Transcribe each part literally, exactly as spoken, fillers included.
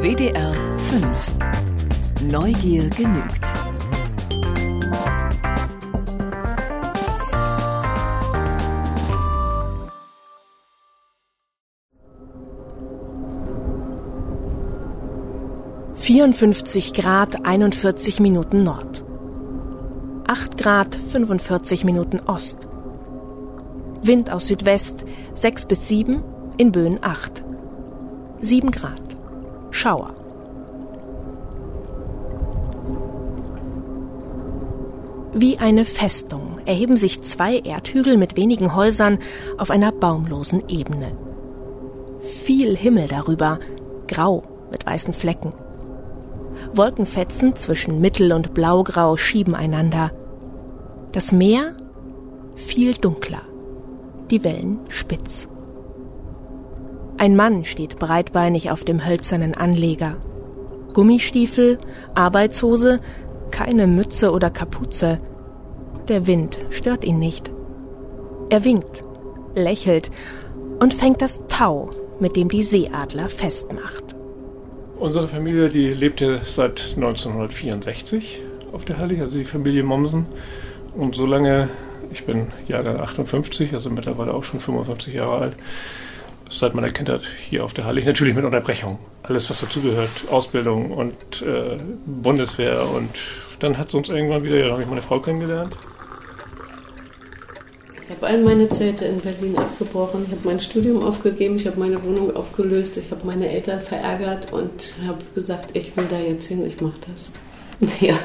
W D R fünf. Neugier genügt. vierundfünfzig Grad einundvierzig Minuten Nord. acht Grad fünfundvierzig Minuten Ost. Wind aus Südwest sechs bis sieben, in Böen acht. sieben Grad. Schauer. Wie eine Festung erheben sich zwei Erdhügel mit wenigen Häusern auf einer baumlosen Ebene. Viel Himmel darüber, grau mit weißen Flecken. Wolkenfetzen zwischen Mittel- und Blaugrau schieben einander. Das Meer viel dunkler, die Wellen spitz. Ein Mann steht breitbeinig auf dem hölzernen Anleger. Gummistiefel, Arbeitshose, keine Mütze oder Kapuze. Der Wind stört ihn nicht. Er winkt, lächelt und fängt das Tau, mit dem die Seeadler festmacht. Unsere Familie, die lebt ja seit neunzehnhundertvierundsechzig auf der Hallig, also die Familie Mommsen. Und so lange, ich bin Jahrgang achtundfünfzig, also mittlerweile auch schon fünfundfünfzig Jahre alt, seit meiner Kindheit hier auf der Hallig, natürlich mit Unterbrechung. Alles, was dazugehört, Ausbildung und äh, Bundeswehr. Und dann hat es uns irgendwann wieder, ja, da habe ich meine Frau kennengelernt. Ich habe all meine Zelte in Berlin abgebrochen, ich habe mein Studium aufgegeben, ich habe meine Wohnung aufgelöst, ich habe meine Eltern verärgert und habe gesagt, ich will da jetzt hin, ich mache das. Ja.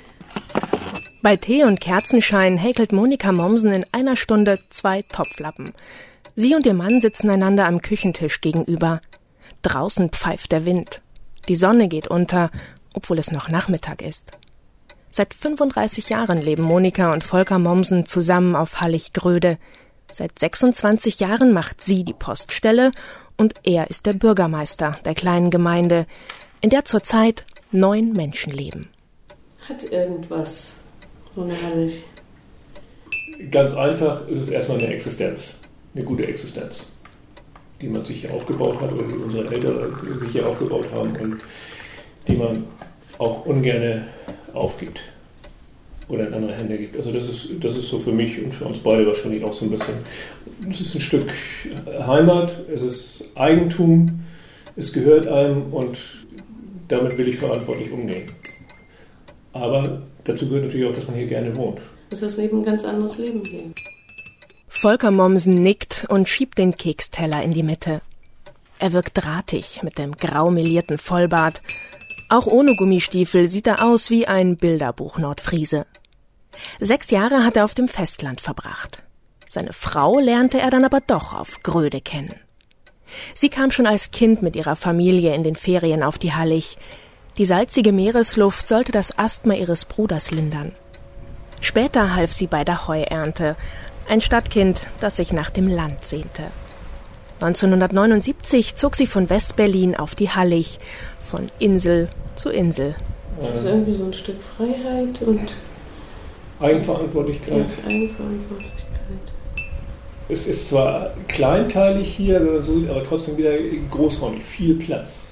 Bei Tee und Kerzenschein häkelt Monika Mommsen in einer Stunde zwei Topflappen. Sie und ihr Mann sitzen einander am Küchentisch gegenüber. Draußen pfeift der Wind. Die Sonne geht unter, obwohl es noch Nachmittag ist. Seit fünfunddreißig Jahren leben Monika und Volker Mommsen zusammen auf Hallig-Gröde. Seit sechsundzwanzig Jahren macht sie die Poststelle und er ist der Bürgermeister der kleinen Gemeinde, in der zurzeit neun Menschen leben. Hat irgendwas, so eine Hallig? Ganz einfach ist es erstmal eine Existenz, eine gute Existenz, die man sich hier aufgebaut hat oder die unsere Eltern sich hier aufgebaut haben und die man auch ungerne aufgibt oder in andere Hände gibt. Also das ist, das ist so für mich und für uns beide wahrscheinlich auch so ein bisschen, es ist ein Stück Heimat, es ist Eigentum, es gehört einem und damit will ich verantwortlich umgehen. Aber dazu gehört natürlich auch, dass man hier gerne wohnt. Es ist eben ein ganz anderes Leben hier. Volker Mommsen nickt und schiebt den Keksteller in die Mitte. Er wirkt drahtig mit dem grau melierten Vollbart. Auch ohne Gummistiefel sieht er aus wie ein Bilderbuch-Nordfriese. Sechs Jahre hat er auf dem Festland verbracht. Seine Frau lernte er dann aber doch auf Gröde kennen. Sie kam schon als Kind mit ihrer Familie in den Ferien auf die Hallig. Die salzige Meeresluft sollte das Asthma ihres Bruders lindern. Später half sie bei der Heuernte, ein Stadtkind, das sich nach dem Land sehnte. neunzehnhundertneunundsiebzig zog sie von West-Berlin auf die Hallig, von Insel zu Insel. Das ist irgendwie so ein Stück Freiheit und Eigenverantwortlichkeit. Ja, Eigenverantwortlichkeit. Es ist zwar kleinteilig hier, wenn man so sieht, aber trotzdem wieder großräumig, viel Platz.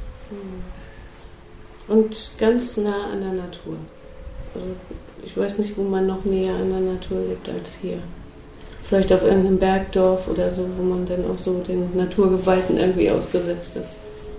Und ganz nah an der Natur. Also ich weiß nicht, wo man noch näher an der Natur lebt als hier. Vielleicht auf irgendeinem Bergdorf oder so, wo man dann auch so den Naturgewalten irgendwie ausgesetzt ist.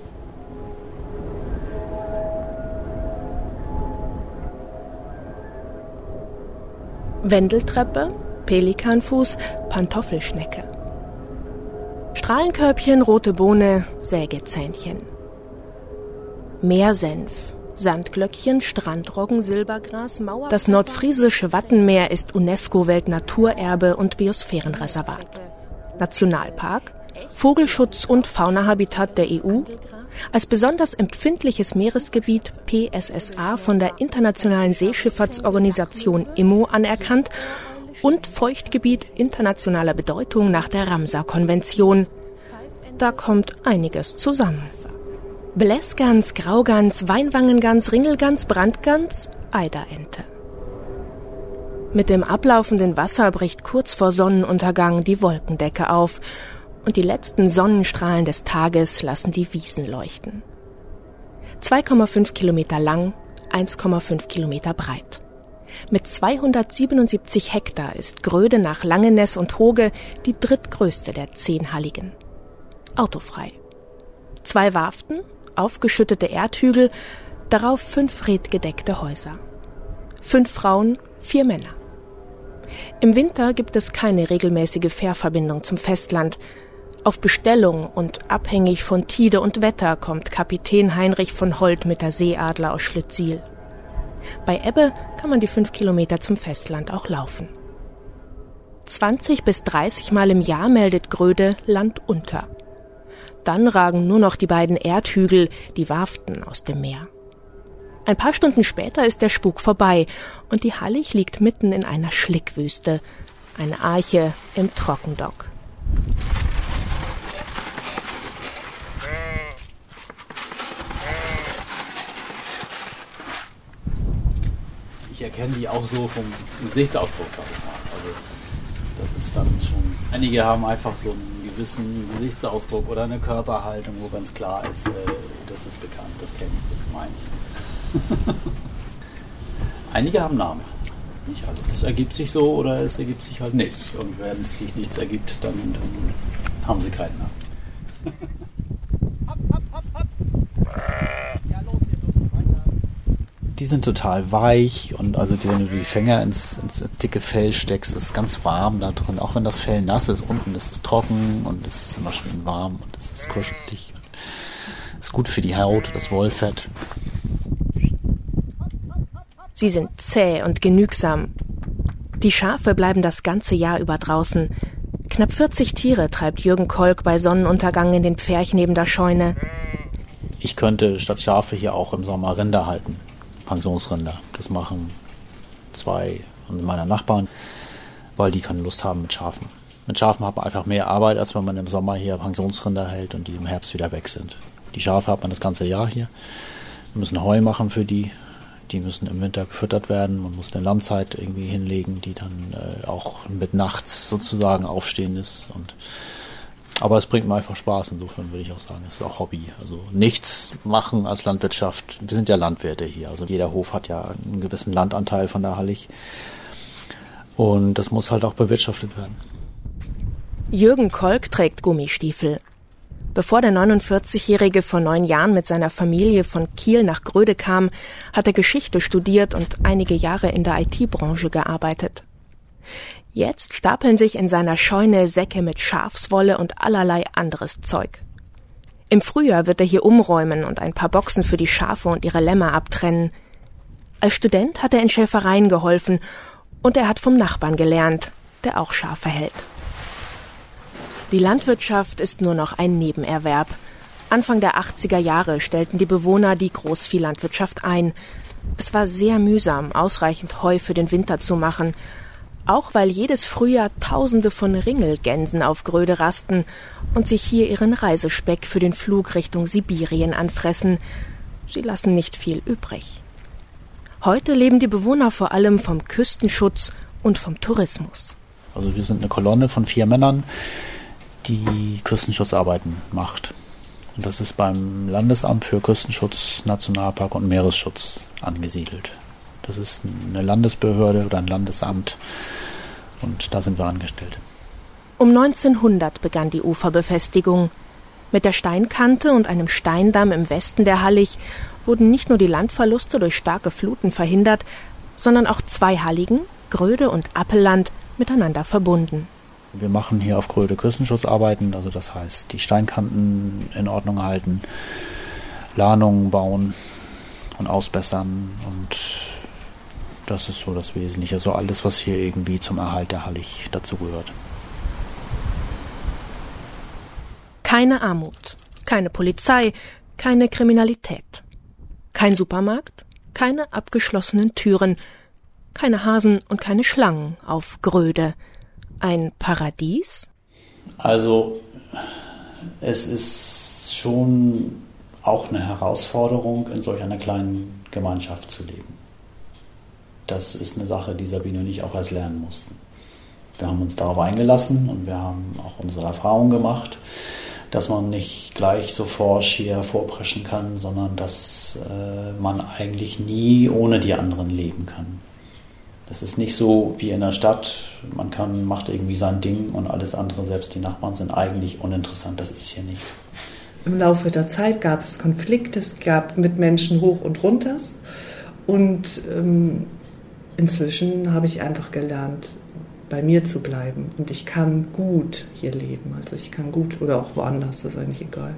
Wendeltreppe, Pelikanfuß, Pantoffelschnecke. Strahlenkörbchen, rote Bohne, Sägezähnchen. Meersenf, Sandglöckchen, Strandroggen, Silbergras, Mauer. Das nordfriesische Wattenmeer ist UNESCO-Weltnaturerbe und Biosphärenreservat. Nationalpark, Vogelschutz und Faunahabitat der E U, als besonders empfindliches Meeresgebiet P S S A von der Internationalen Seeschifffahrtsorganisation I M O anerkannt und Feuchtgebiet internationaler Bedeutung nach der Ramsar-Konvention. Da kommt einiges zusammen. Blässgans, Graugans, Weinwangengans, Ringelgans, Brandgans, Eiderente. Mit dem ablaufenden Wasser bricht kurz vor Sonnenuntergang die Wolkendecke auf und die letzten Sonnenstrahlen des Tages lassen die Wiesen leuchten. zwei Komma fünf Kilometer lang, eins Komma fünf Kilometer breit. Mit zweihundertsiebenundsiebzig Hektar ist Gröde nach Langeness und Hoge die drittgrößte der zehn Halligen. Autofrei. Zwei Warften, aufgeschüttete Erdhügel, darauf fünf redgedeckte Häuser. Fünf Frauen, vier Männer. Im Winter gibt es keine regelmäßige Fährverbindung zum Festland. Auf Bestellung und abhängig von Tide und Wetter kommt Kapitän Heinrich von Holt mit der Seeadler aus Schlüttsiel. Bei Ebbe kann man die fünf Kilometer zum Festland auch laufen. zwanzig bis dreißig Mal im Jahr meldet Gröde Land unter. Dann ragen nur noch die beiden Erdhügel, die Warften, aus dem Meer. Ein paar Stunden später ist der Spuk vorbei und die Hallig liegt mitten in einer Schlickwüste, eine Arche im Trockendock. Ich erkenne die auch so vom Gesichtsausdruck, sag ich mal. Also das ist dann schon. Einige haben einfach so einen gewissen Gesichtsausdruck oder eine Körperhaltung, wo ganz klar ist, äh, das ist bekannt, das kenne ich, das ist meins. Einige haben Namen, nicht alle. Das ergibt sich so oder es ergibt sich halt nicht. Und wenn es sich nichts ergibt, dann, dann haben sie keinen Namen. Hopp, hopp, hopp, hopp. Ja, los, los, weiter. Die sind total weich und also wenn du die Fänger ins, ins, ins dicke Fell steckst, ist es ganz warm da drin. Auch wenn das Fell nass ist, unten ist es trocken und es ist immer schön warm und es ist kuschelig. Ist gut für die Haut, das Wollfett. Sie sind zäh und genügsam. Die Schafe bleiben das ganze Jahr über draußen. Knapp vierzig Tiere treibt Jürgen Kolk bei Sonnenuntergang in den Pferch neben der Scheune. Ich könnte statt Schafe hier auch im Sommer Rinder halten. Pensionsrinder. Das machen zwei meiner Nachbarn, weil die keine Lust haben mit Schafen. Mit Schafen hat man einfach mehr Arbeit, als wenn man im Sommer hier Pensionsrinder hält und die im Herbst wieder weg sind. Die Schafe hat man das ganze Jahr hier. Wir müssen Heu machen für die. Die müssen im Winter gefüttert werden. Man muss eine Lammzeit irgendwie hinlegen, die dann äh, auch mit nachts sozusagen aufstehen ist. Und aber es bringt mir einfach Spaß. Insofern würde ich auch sagen, es ist auch Hobby. Also nichts machen als Landwirtschaft. Wir sind ja Landwirte hier. Also jeder Hof hat ja einen gewissen Landanteil von der Hallig. Und das muss halt auch bewirtschaftet werden. Jürgen Kolk trägt Gummistiefel. Bevor der neunundvierzigjährige vor neun Jahren mit seiner Familie von Kiel nach Gröde kam, hat er Geschichte studiert und einige Jahre in der I T-Branche gearbeitet. Jetzt stapeln sich in seiner Scheune Säcke mit Schafswolle und allerlei anderes Zeug. Im Frühjahr wird er hier umräumen und ein paar Boxen für die Schafe und ihre Lämmer abtrennen. Als Student hat er in Schäfereien geholfen und er hat vom Nachbarn gelernt, der auch Schafe hält. Die Landwirtschaft ist nur noch ein Nebenerwerb. Anfang der achtziger Jahre stellten die Bewohner die Großviehlandwirtschaft ein. Es war sehr mühsam, ausreichend Heu für den Winter zu machen. Auch weil jedes Frühjahr Tausende von Ringelgänsen auf Gröde rasten und sich hier ihren Reisespeck für den Flug Richtung Sibirien anfressen. Sie lassen nicht viel übrig. Heute leben die Bewohner vor allem vom Küstenschutz und vom Tourismus. Also wir sind eine Kolonne von vier Männern, die Küstenschutzarbeiten macht. Und das ist beim Landesamt für Küstenschutz, Nationalpark und Meeresschutz angesiedelt. Das ist eine Landesbehörde oder ein Landesamt und da sind wir angestellt. Um neunzehnhundert begann die Uferbefestigung. Mit der Steinkante und einem Steindamm im Westen der Hallig wurden nicht nur die Landverluste durch starke Fluten verhindert, sondern auch zwei Halligen, Gröde und Appelland, miteinander verbunden. Wir machen hier auf Gröde Küstenschutzarbeiten, also das heißt die Steinkanten in Ordnung halten, Lahnungen bauen und ausbessern und das ist so das Wesentliche, also alles, was hier irgendwie zum Erhalt der Hallig dazugehört. Keine Armut, keine Polizei, keine Kriminalität, kein Supermarkt, keine abgeschlossenen Türen, keine Hasen und keine Schlangen auf Gröde. Ein Paradies? Also es ist schon auch eine Herausforderung, in solch einer kleinen Gemeinschaft zu leben. Das ist eine Sache, die Sabine und ich auch erst lernen mussten. Wir haben uns darauf eingelassen und wir haben auch unsere Erfahrungen gemacht, dass man nicht gleich so forsch hier vorpreschen kann, sondern dass äh, man eigentlich nie ohne die anderen leben kann. Das ist nicht so wie in der Stadt, man kann, macht irgendwie sein Ding und alles andere, selbst die Nachbarn sind eigentlich uninteressant, das ist hier nicht. Im Laufe der Zeit gab es Konflikte, es gab Mitmenschen hoch und runters und ähm, inzwischen habe ich einfach gelernt, bei mir zu bleiben und ich kann gut hier leben, also ich kann gut oder auch woanders, das ist eigentlich egal.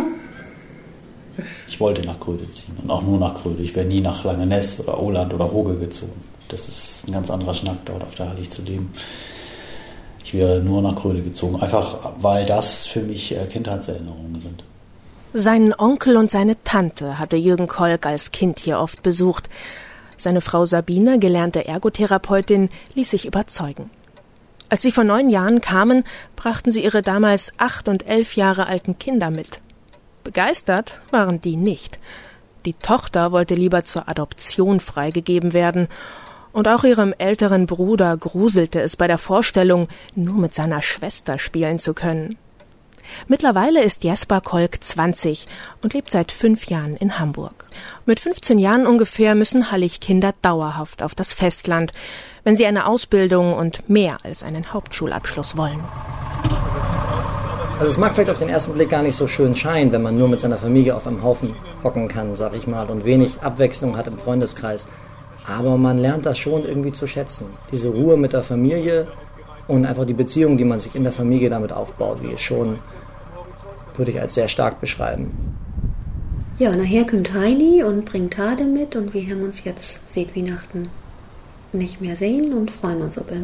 Ich wollte nach Gröde ziehen und auch nur nach Gröde, ich wäre nie nach Langeness oder Oland oder Hoge gezogen. Das ist ein ganz anderer Schnack, dort auf der Hallig zu leben. Ich wäre nur nach Gröde gezogen, einfach weil das für mich Kindheitserinnerungen sind. Seinen Onkel und seine Tante hatte Jürgen Kolk als Kind hier oft besucht. Seine Frau Sabine, gelernte Ergotherapeutin, ließ sich überzeugen. Als sie vor neun Jahren kamen, brachten sie ihre damals acht und elf Jahre alten Kinder mit. Begeistert waren die nicht. Die Tochter wollte lieber zur Adoption freigegeben werden. Und auch ihrem älteren Bruder gruselte es bei der Vorstellung, nur mit seiner Schwester spielen zu können. Mittlerweile ist Jesper Kolk zwanzig und lebt seit fünf Jahren in Hamburg. Mit fünfzehn Jahren ungefähr müssen Hallig-Kinder dauerhaft auf das Festland, wenn sie eine Ausbildung und mehr als einen Hauptschulabschluss wollen. Also es mag vielleicht auf den ersten Blick gar nicht so schön scheinen, wenn man nur mit seiner Familie auf einem Haufen hocken kann, sag ich mal, und wenig Abwechslung hat im Freundeskreis. Aber man lernt das schon irgendwie zu schätzen. Diese Ruhe mit der Familie und einfach die Beziehung, die man sich in der Familie damit aufbaut, die ist schon, würde ich als sehr stark beschreiben. Ja, nachher kommt Heidi und bringt Tade mit und wir haben uns jetzt seit Weihnachten nicht mehr sehen und freuen uns auf ihn.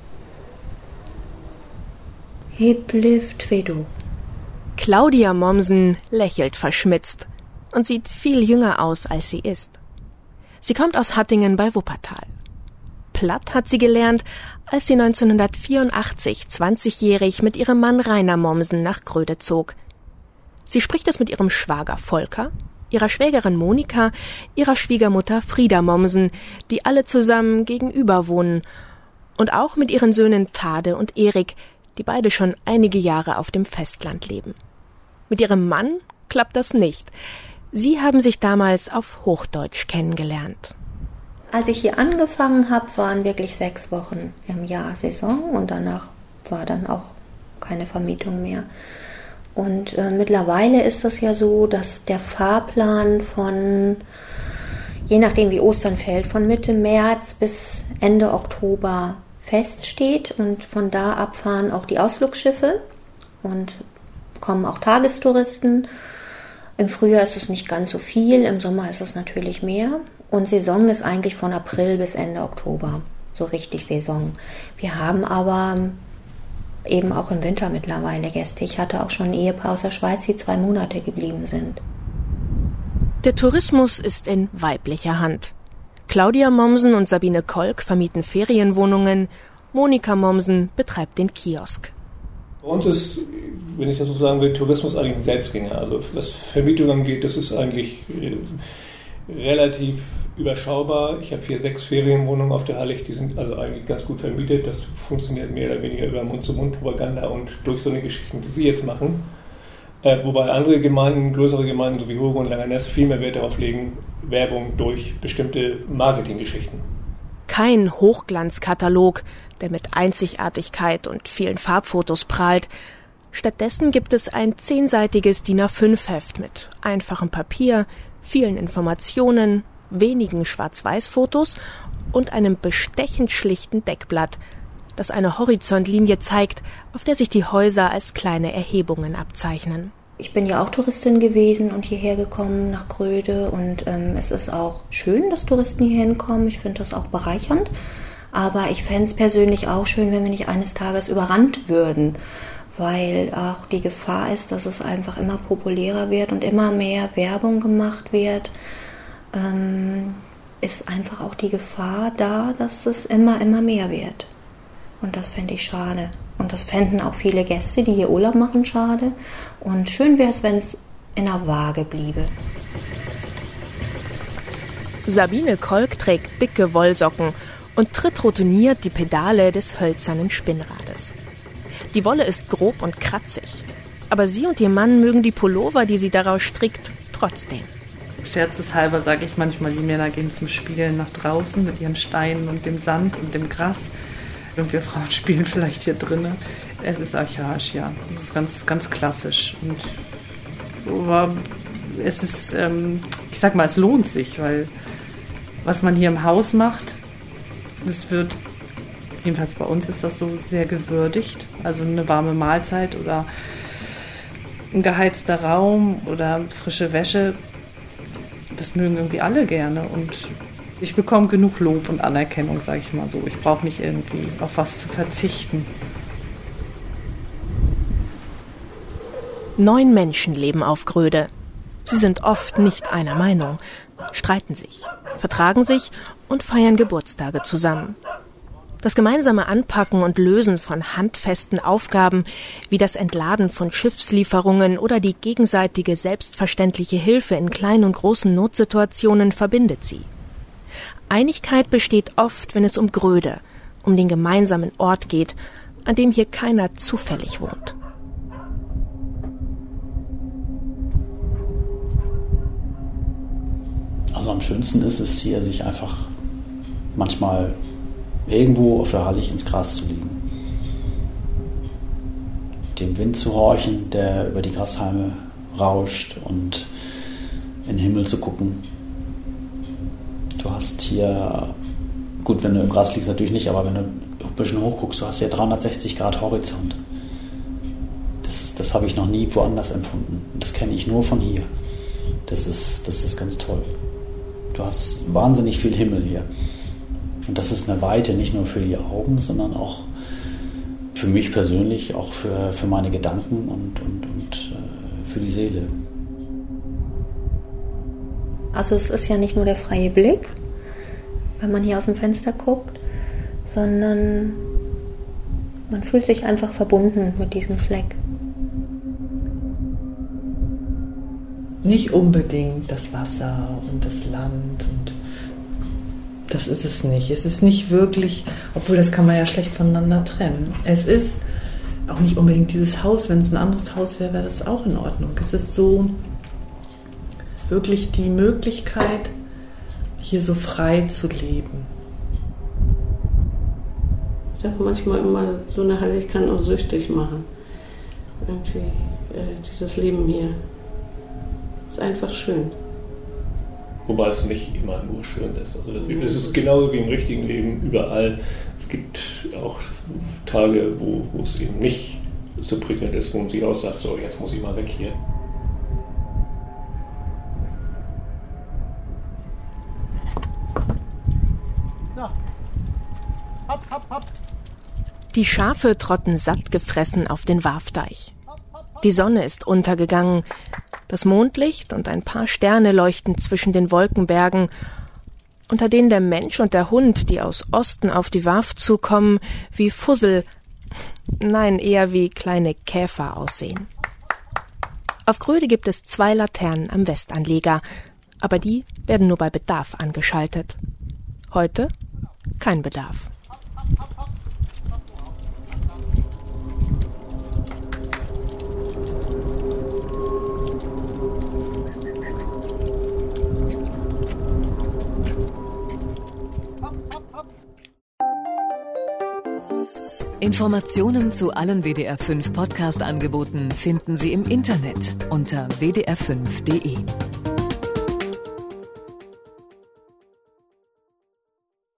He blifft weh durch. Claudia Mommsen lächelt verschmitzt und sieht viel jünger aus, als sie ist. Sie kommt aus Hattingen bei Wuppertal. Platt hat sie gelernt, als sie neunzehnhundertvierundachtzig zwanzigjährig mit ihrem Mann Rainer Mommsen nach Gröde zog. Sie spricht es mit ihrem Schwager Volker, ihrer Schwägerin Monika, ihrer Schwiegermutter Frieda Mommsen, die alle zusammen gegenüber wohnen, und auch mit ihren Söhnen Tade und Erik, die beide schon einige Jahre auf dem Festland leben. Mit ihrem Mann klappt das nicht. Sie haben sich damals auf Hochdeutsch kennengelernt. Als ich hier angefangen habe, waren wirklich sechs Wochen im Jahr Saison und danach war dann auch keine Vermietung mehr. Und äh, mittlerweile ist es ja so, dass der Fahrplan von, je nachdem wie Ostern fällt, von Mitte März bis Ende Oktober feststeht und von da ab fahren auch die Ausflugsschiffe und kommen auch Tagestouristen. Im Frühjahr ist es nicht ganz so viel, im Sommer ist es natürlich mehr. Und Saison ist eigentlich von April bis Ende Oktober, so richtig Saison. Wir haben aber eben auch im Winter mittlerweile Gäste. Ich hatte auch schon ein Ehepaar aus der Schweiz, die zwei Monate geblieben sind. Der Tourismus ist in weiblicher Hand. Claudia Mommsen und Sabine Kolk vermieten Ferienwohnungen, Monika Mommsen betreibt den Kiosk. Bei uns ist, wenn ich das so sagen will, Tourismus eigentlich ein Selbstgänger. Also was Vermietung angeht, das ist eigentlich äh, relativ überschaubar. Ich habe hier sechs Ferienwohnungen auf der Hallig, die sind also eigentlich ganz gut vermietet. Das funktioniert mehr oder weniger über Mund-zu-Mund-Propaganda und durch so eine Geschichten, die Sie jetzt machen. Äh, wobei andere Gemeinden, größere Gemeinden, so wie Hoge und Langeness, viel mehr Wert darauf legen, Werbung durch bestimmte Marketinggeschichten. Kein Hochglanzkatalog, der mit Einzigartigkeit und vielen Farbfotos prahlt. Stattdessen gibt es ein zehnseitiges D I N A fünf Heft mit einfachem Papier, vielen Informationen, wenigen Schwarz-Weiß-Fotos und einem bestechend schlichten Deckblatt, das eine Horizontlinie zeigt, auf der sich die Häuser als kleine Erhebungen abzeichnen. Ich bin ja auch Touristin gewesen und hierher gekommen nach Gröde und ähm, es ist auch schön, dass Touristen hier hinkommen. Ich finde das auch bereichernd, aber ich fände es persönlich auch schön, wenn wir nicht eines Tages überrannt würden, weil auch die Gefahr ist, dass es einfach immer populärer wird und immer mehr Werbung gemacht wird. Ähm, ist einfach auch die Gefahr da, dass es immer, immer mehr wird. Und das fände ich schade. Und das fänden auch viele Gäste, die hier Urlaub machen, schade. Und schön wäre es, wenn es in der Waage bliebe. Sabine Kolk trägt dicke Wollsocken und tritt routiniert die Pedale des hölzernen Spinnrades. Die Wolle ist grob und kratzig. Aber sie und ihr Mann mögen die Pullover, die sie daraus strickt, trotzdem. Scherzeshalber sage ich manchmal, die Männer gehen zum Spielen nach draußen mit ihren Steinen und dem Sand und dem Gras. Und wir Frauen spielen vielleicht hier drinnen. Es ist archaisch, ja. Es ist ganz, ganz klassisch. Und aber es ist, ähm, ich sag mal, es lohnt sich, weil was man hier im Haus macht, das wird, jedenfalls bei uns ist das so, sehr gewürdigt. Also eine warme Mahlzeit oder ein geheizter Raum oder frische Wäsche, das mögen irgendwie alle gerne. Und ich bekomme genug Lob und Anerkennung, sage ich mal so. Ich brauche nicht irgendwie auf was zu verzichten. Neun Menschen leben auf Gröde. Sie sind oft nicht einer Meinung, streiten sich, vertragen sich und feiern Geburtstage zusammen. Das gemeinsame Anpacken und Lösen von handfesten Aufgaben, wie das Entladen von Schiffslieferungen oder die gegenseitige selbstverständliche Hilfe in kleinen und großen Notsituationen, verbindet sie. Einigkeit besteht oft, wenn es um Gröde, um den gemeinsamen Ort geht, an dem hier keiner zufällig wohnt. Also am schönsten ist es hier, sich einfach manchmal irgendwo auf der Hallig ins Gras zu liegen. Dem Wind zu horchen, der über die Grashalme rauscht, und in den Himmel zu gucken. Du hast hier, gut, wenn du im Gras liegst natürlich nicht, aber wenn du ein bisschen hoch guckst, du hast hier dreihundertsechzig Grad Horizont. Das, das habe ich noch nie woanders empfunden. Das kenne ich nur von hier. Das ist, das ist ganz toll. Du hast wahnsinnig viel Himmel hier. Und das ist eine Weite, nicht nur für die Augen, sondern auch für mich persönlich, auch für, für meine Gedanken und, und, und äh, für die Seele. Also es ist ja nicht nur der freie Blick, wenn man hier aus dem Fenster guckt, sondern man fühlt sich einfach verbunden mit diesem Fleck. Nicht unbedingt das Wasser und das Land, und das ist es nicht. Es ist nicht wirklich, obwohl das kann man ja schlecht voneinander trennen. Es ist auch nicht unbedingt dieses Haus. Wenn es ein anderes Haus wäre, wäre das auch in Ordnung. Es ist so wirklich die Möglichkeit, hier so frei zu leben. Ich sage manchmal immer, so eine Halle kann auch süchtig machen. Irgendwie äh, dieses Leben hier. Ist einfach schön. Wobei es nicht immer nur schön ist. Also es ist genauso wie im richtigen Leben überall. Es gibt auch Tage, wo, wo es eben nicht so prickelnd ist, wo man sich auch sagt, so, jetzt muss ich mal weg hier. So. Hopp, hopp, hopp. Die Schafe trotten satt gefressen auf den Warfdeich. Die Sonne ist untergegangen. Das Mondlicht und ein paar Sterne leuchten zwischen den Wolkenbergen, unter denen der Mensch und der Hund, die aus Osten auf die Warf zukommen, wie Fussel, nein, eher wie kleine Käfer aussehen. Auf Gröde gibt es zwei Laternen am Westanleger, aber die werden nur bei Bedarf angeschaltet. Heute kein Bedarf. Informationen zu allen W D R fünf Podcast-Angeboten finden Sie im Internet unter w d r fünf punkt d e.